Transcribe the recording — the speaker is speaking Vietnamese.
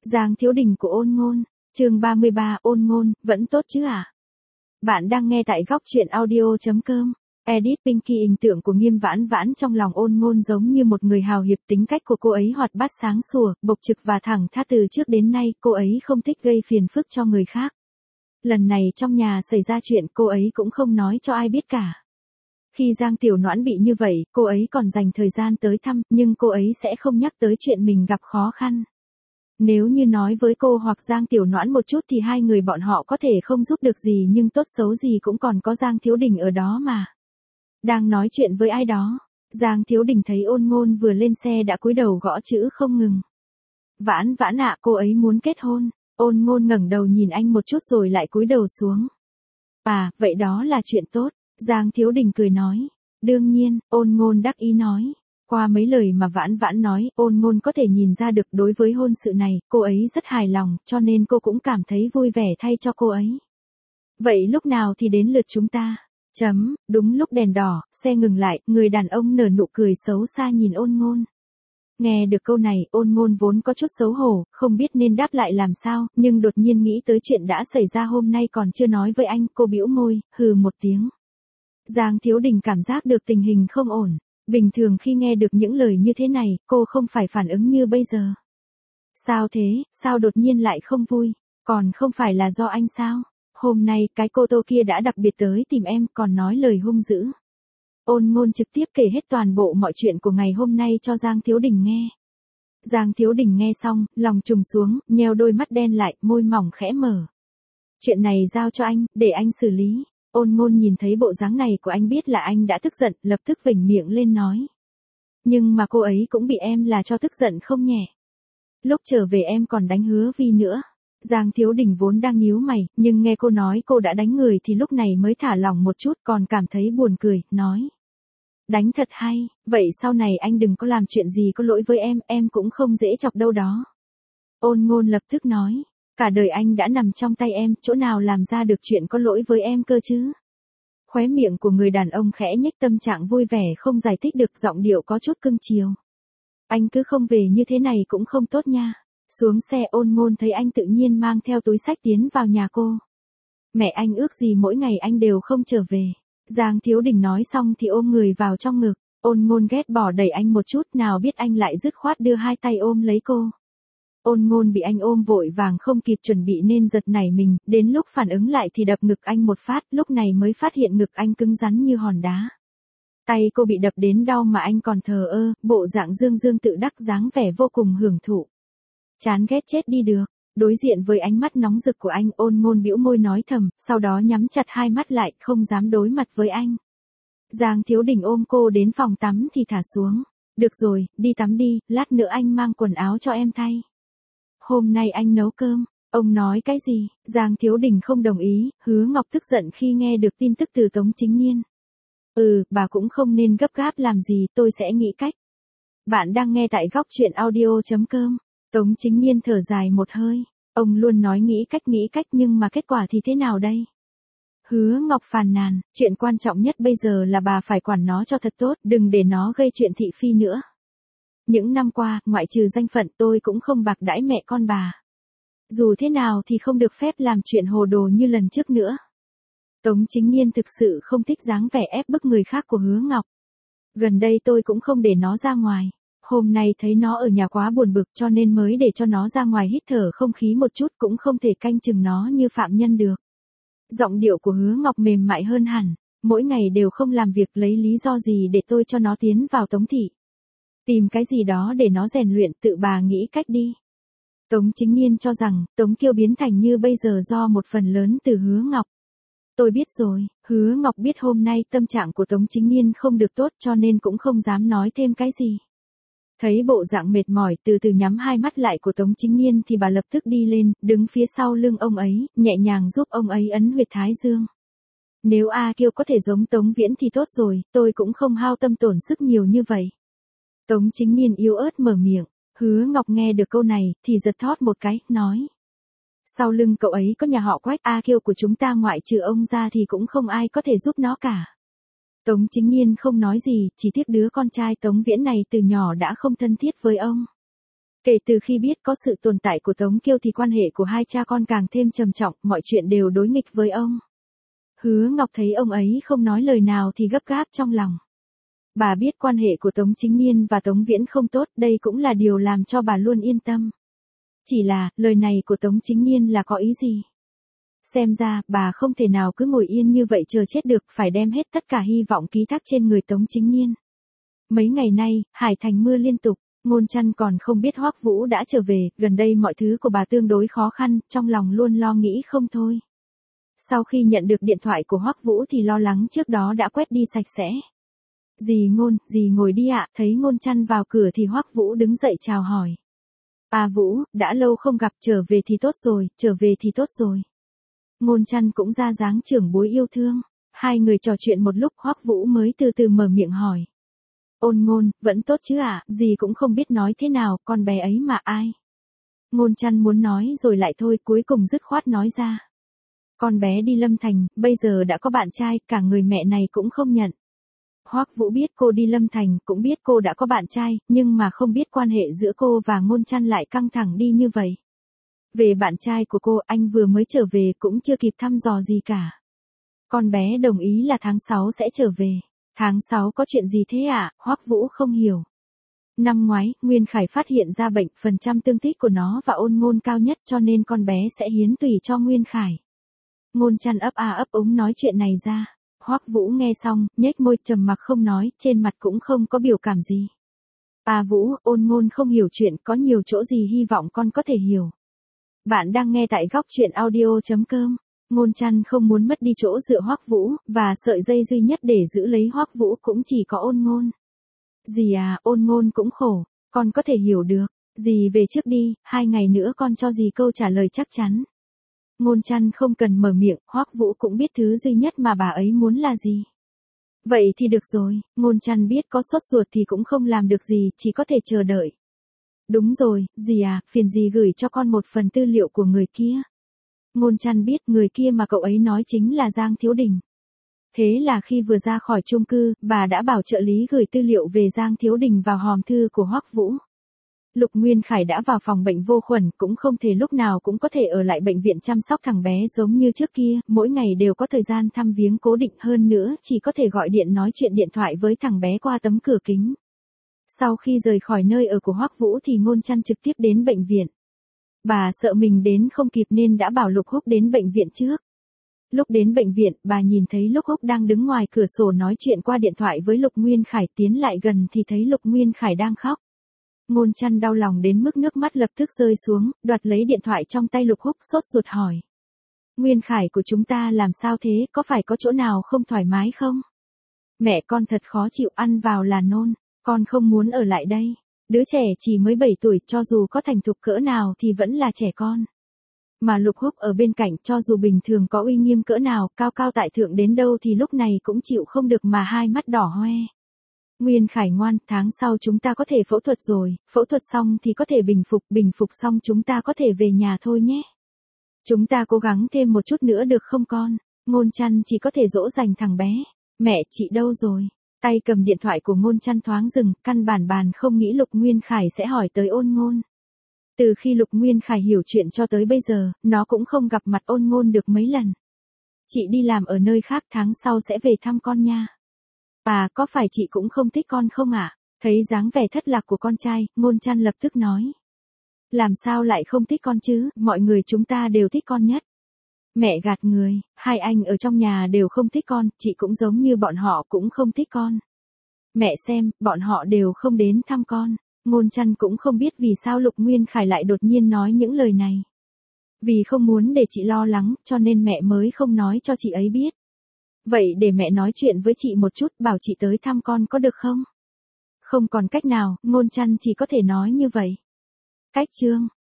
Giang Thiếu Đình của Ôn Ngôn, chương 33, Ôn Ngôn, vẫn tốt chứ à? Bạn đang nghe tại góc truyện audio.com. Edit Pinky. Hình tượng của Nghiêm Vãn Vãn trong lòng Ôn Ngôn giống như một người hào hiệp, tính cách của cô ấy hoạt bát sáng sủa, bộc trực và thẳng thắn. Từ trước đến nay cô ấy không thích gây phiền phức cho người khác. Lần này trong nhà xảy ra chuyện cô ấy cũng không nói cho ai biết cả. Khi Giang Tiểu Noãn bị như vậy, cô ấy còn dành thời gian tới thăm, nhưng cô ấy sẽ không nhắc tới chuyện mình gặp khó khăn. Nếu như nói với cô hoặc Giang Tiểu Noãn một chút thì hai người bọn họ có thể không giúp được gì, nhưng tốt xấu gì cũng còn có Giang Thiếu Đình ở đó mà. Đang nói chuyện với ai đó, Giang Thiếu Đình thấy Ôn Ngôn vừa lên xe đã cúi đầu gõ chữ không ngừng. Vãn Vãn ạ, cô ấy muốn kết hôn. Ôn Ngôn ngẩng đầu nhìn anh một chút rồi lại cúi đầu xuống. À, vậy đó là chuyện tốt. Giang Thiếu Đình cười nói. Đương nhiên, Ôn Ngôn đắc ý nói. Qua mấy lời mà Vãn Vãn nói, Ôn Ngôn có thể nhìn ra được đối với hôn sự này, cô ấy rất hài lòng, cho nên cô cũng cảm thấy vui vẻ thay cho cô ấy. Vậy lúc nào thì đến lượt chúng ta? Đúng lúc đèn đỏ, xe ngừng lại, người đàn ông nở nụ cười xấu xa nhìn Ôn Ngôn. Nghe được câu này, Ôn Ngôn vốn có chút xấu hổ, không biết nên đáp lại làm sao, nhưng đột nhiên nghĩ tới chuyện đã xảy ra hôm nay còn chưa nói với anh, cô bĩu môi, hừ một tiếng. Giang Thiếu Đình cảm giác được tình hình không ổn. Bình thường khi nghe được những lời như thế này, cô không phải phản ứng như bây giờ. Sao thế, sao đột nhiên lại không vui? Còn không phải là do anh sao? Hôm nay cái cô Tô kia đã đặc biệt tới tìm em, còn nói lời hung dữ. Ôn Ngôn trực tiếp kể hết toàn bộ mọi chuyện của ngày hôm nay cho Giang Thiếu Đình nghe. Giang Thiếu Đình nghe xong, lòng trùng xuống, nheo đôi mắt đen lại, môi mỏng khẽ mở. Chuyện này giao cho anh, để anh xử lý. Ôn Ngôn nhìn thấy bộ dáng này của anh biết là anh đã tức giận, lập tức vểnh miệng lên nói. Nhưng mà cô ấy cũng bị em là cho tức giận không nhẹ. Lúc trở về em còn đánh Hứa Vi nữa. Giang Thiếu Đình vốn đang nhíu mày, nhưng nghe cô nói cô đã đánh người thì lúc này mới thả lỏng một chút, còn cảm thấy buồn cười, nói. Đánh thật hay, vậy sau này anh đừng có làm chuyện gì có lỗi với em cũng không dễ chọc đâu đó. Ôn Ngôn lập tức nói. Cả đời anh đã nằm trong tay em, chỗ nào làm ra được chuyện có lỗi với em cơ chứ? Khóe miệng của người đàn ông khẽ nhếch, tâm trạng vui vẻ không giải thích được, giọng điệu có chút cưng chiều. Anh cứ không về như thế này cũng không tốt nha. Xuống xe, Ôn Ngôn thấy anh tự nhiên mang theo túi xách tiến vào nhà cô. Mẹ anh ước gì mỗi ngày anh đều không trở về. Giang Thiếu Đình nói xong thì ôm người vào trong ngực. Ôn Ngôn ghét bỏ đẩy anh một chút, nào biết anh lại dứt khoát đưa hai tay ôm lấy cô. Ôn Ngôn bị anh ôm vội vàng không kịp chuẩn bị nên giật nảy mình, đến lúc phản ứng lại thì đập ngực anh một phát, lúc này mới phát hiện ngực anh cứng rắn như hòn đá. Tay cô bị đập đến đau mà anh còn thờ ơ, bộ dạng dương dương tự đắc, dáng vẻ vô cùng hưởng thụ. Chán ghét chết đi được. Đối diện với ánh mắt nóng rực của anh, Ôn Ngôn bĩu môi nói thầm, sau đó nhắm chặt hai mắt lại, không dám đối mặt với anh. Giang Thiếu Đình ôm cô đến phòng tắm thì thả xuống. Được rồi, đi tắm đi, lát nữa anh mang quần áo cho em thay. Hôm nay anh nấu cơm. Ông nói cái gì? Giang Thiếu Đình không đồng ý, Hứa Ngọc tức giận khi nghe được tin tức từ Tống Chính Nhiên. Bà cũng không nên gấp gáp làm gì, tôi sẽ nghĩ cách. Bạn đang nghe tại góc truyện audio.com. Tống Chính Nhiên thở dài một hơi. Ông luôn nói nghĩ cách nhưng mà kết quả thì thế nào đây? Hứa Ngọc phàn nàn, chuyện quan trọng nhất bây giờ là bà phải quản nó cho thật tốt, đừng để nó gây chuyện thị phi nữa. Những năm qua, ngoại trừ danh phận tôi cũng không bạc đãi mẹ con bà. Dù thế nào thì không được phép làm chuyện hồ đồ như lần trước nữa. Tống Chính Nhiên thực sự không thích dáng vẻ ép bức người khác của Hứa Ngọc. Gần đây tôi cũng không để nó ra ngoài. Hôm nay thấy nó ở nhà quá buồn bực cho nên mới để cho nó ra ngoài hít thở không khí một chút, cũng không thể canh chừng nó như phạm nhân được. Giọng điệu của Hứa Ngọc mềm mại hơn hẳn. Mỗi ngày đều không làm việc, lấy lý do gì để tôi cho nó tiến vào Tống thị. Tìm cái gì đó để nó rèn luyện, tự bà nghĩ cách đi. Tống Chính Nhiên cho rằng, Tống Kiêu biến thành như bây giờ do một phần lớn từ Hứa Ngọc. Tôi biết rồi, Hứa Ngọc biết hôm nay tâm trạng của Tống Chính Nhiên không được tốt cho nên cũng không dám nói thêm cái gì. Thấy bộ dạng mệt mỏi từ từ nhắm hai mắt lại của Tống Chính Nhiên thì bà lập tức đi lên, đứng phía sau lưng ông ấy, nhẹ nhàng giúp ông ấy ấn huyệt thái dương. Nếu A Kiêu có thể giống Tống Viễn thì tốt rồi, tôi cũng không hao tâm tổn sức nhiều như vậy. Tống Chính Nhiên yếu ớt mở miệng. Hứa Ngọc nghe được câu này thì giật thót một cái, nói. Sau lưng cậu ấy có nhà họ Quách, A Kiêu của chúng ta ngoại trừ ông ra thì cũng không ai có thể giúp nó cả. Tống Chính Nhiên không nói gì, chỉ tiếc đứa con trai Tống Viễn này từ nhỏ đã không thân thiết với ông. Kể từ khi biết có sự tồn tại của Tống Kiêu thì quan hệ của hai cha con càng thêm trầm trọng, mọi chuyện đều đối nghịch với ông. Hứa Ngọc thấy ông ấy không nói lời nào thì gấp gáp trong lòng. Bà biết quan hệ của Tống Chính Nhiên và Tống Viễn không tốt, đây cũng là điều làm cho bà luôn yên tâm. Chỉ là, lời này của Tống Chính Nhiên là có ý gì? Xem ra, bà không thể nào cứ ngồi yên như vậy chờ chết được, phải đem hết tất cả hy vọng ký thác trên người Tống Chính Nhiên. Mấy ngày nay, Hải Thành mưa liên tục, Ngôn Chăn còn không biết Hoắc Vũ đã trở về, gần đây mọi thứ của bà tương đối khó khăn, trong lòng luôn lo nghĩ không thôi. Sau khi nhận được điện thoại của Hoắc Vũ thì lo lắng trước đó đã quét đi sạch sẽ. Dì Ngôn, dì ngồi đi ạ, thấy Ngôn Chăn vào cửa thì Hoắc Vũ đứng dậy chào hỏi. À Vũ, đã lâu không gặp, trở về thì tốt rồi, trở về thì tốt rồi. Ngôn Chăn cũng ra dáng trưởng bối yêu thương. Hai người trò chuyện một lúc Hoắc Vũ mới từ từ mở miệng hỏi. Ôn Ngôn, vẫn tốt chứ ạ, dì cũng không biết nói thế nào, con bé ấy mà ai. Ngôn Chăn muốn nói rồi lại thôi, cuối cùng dứt khoát nói ra. Con bé đi Lâm Thành, bây giờ đã có bạn trai, cả người mẹ này cũng không nhận. Hoắc Vũ biết cô đi Lâm Thành, cũng biết cô đã có bạn trai, nhưng mà không biết quan hệ giữa cô và Ngôn Chăn lại căng thẳng đi như vậy. Về bạn trai của cô, anh vừa mới trở về cũng chưa kịp thăm dò gì cả. Con bé đồng ý là tháng 6 sẽ trở về. Tháng 6 có chuyện gì thế ạ? Hoắc Vũ không hiểu. Năm ngoái, Nguyên Khải phát hiện ra bệnh, phần trăm tương tích của nó và Ôn Ngôn cao nhất cho nên con bé sẽ hiến tùy cho Nguyên Khải. Ngôn Chăn ấp a ấp úng nói chuyện này ra. Hoắc Vũ nghe xong, nhếch môi trầm mặc không nói, trên mặt cũng không có biểu cảm gì. À Vũ, Ôn Ngôn không hiểu chuyện, có nhiều chỗ gì hy vọng con có thể hiểu. Bạn đang nghe tại góc truyện audio.com. Ngôn Chăn không muốn mất đi chỗ dựa Hoắc Vũ, và sợi dây duy nhất để giữ lấy Hoắc Vũ cũng chỉ có Ôn Ngôn. Dì à, Ôn Ngôn cũng khổ, con có thể hiểu được. Dì về trước đi, 2 ngày nữa con cho dì câu trả lời chắc chắn. Ngôn Chăn không cần mở miệng, Hoắc Vũ cũng biết thứ duy nhất mà bà ấy muốn là gì. Vậy thì được rồi, Ngôn Chăn biết có sốt ruột thì cũng không làm được gì, chỉ có thể chờ đợi. Đúng rồi, dì à, phiền dì gửi cho con một phần tư liệu của người kia. Ngôn Chăn biết người kia mà cậu ấy nói chính là Giang Thiếu Đình. Thế là khi vừa ra khỏi chung cư, bà đã bảo trợ lý gửi tư liệu về Giang Thiếu Đình vào hòm thư của Hoắc Vũ. Lục Nguyên Khải đã vào phòng bệnh vô khuẩn, cũng không thể lúc nào cũng có thể ở lại bệnh viện chăm sóc thằng bé giống như trước kia, mỗi ngày đều có thời gian thăm viếng cố định, hơn nữa chỉ có thể gọi điện nói chuyện điện thoại với thằng bé qua tấm cửa kính. Sau khi rời khỏi nơi ở của Hoắc Vũ thì Ngôn Chăn trực tiếp đến bệnh viện. Bà sợ mình đến không kịp nên đã bảo Lục Húc đến bệnh viện trước. Lúc đến bệnh viện, bà nhìn thấy Lục Húc đang đứng ngoài cửa sổ nói chuyện qua điện thoại với Lục Nguyên Khải, tiến lại gần thì thấy Lục Nguyên Khải đang khóc. Ngôn Chăn đau lòng đến mức nước mắt lập tức rơi xuống, đoạt lấy điện thoại trong tay Lục Húc sốt ruột hỏi. Nguyên Khải của chúng ta làm sao thế, có phải có chỗ nào không thoải mái không? Mẹ con thật khó chịu, ăn vào là nôn, con không muốn ở lại đây. Đứa trẻ chỉ mới 7 tuổi, cho dù có thành thục cỡ nào thì vẫn là trẻ con. Mà Lục Húc ở bên cạnh, cho dù bình thường có uy nghiêm cỡ nào, cao cao tại thượng đến đâu thì lúc này cũng chịu không được mà hai mắt đỏ hoe. Nguyên Khải ngoan, tháng sau chúng ta có thể phẫu thuật rồi, phẫu thuật xong thì có thể bình phục xong chúng ta có thể về nhà thôi nhé. Chúng ta cố gắng thêm một chút nữa được không con? Ngôn Chăn chỉ có thể dỗ dành thằng bé. Mẹ, chị đâu rồi? Tay cầm điện thoại của Ngôn Chăn thoáng dừng, căn bản không nghĩ Lục Nguyên Khải sẽ hỏi tới Ôn Ngôn. Từ khi Lục Nguyên Khải hiểu chuyện cho tới bây giờ, nó cũng không gặp mặt Ôn Ngôn được mấy lần. Chị đi làm ở nơi khác, tháng sau sẽ về thăm con nha. À, có phải chị cũng không thích con không ạ? Thấy dáng vẻ thất lạc của con trai, Ngôn Chăn lập tức nói. Làm sao lại không thích con chứ, mọi người chúng ta đều thích con nhất. Mẹ gạt người, hai anh ở trong nhà đều không thích con, chị cũng giống như bọn họ cũng không thích con. Mẹ xem, bọn họ đều không đến thăm con. Ngôn Chăn cũng không biết vì sao Lục Nguyên Khải lại đột nhiên nói những lời này. Vì không muốn để chị lo lắng, cho nên mẹ mới không nói cho chị ấy biết. Vậy để mẹ nói chuyện với chị một chút, bảo chị tới thăm con có được không? Không còn cách nào, Ngôn Chăn chỉ có thể nói như vậy. Cách chương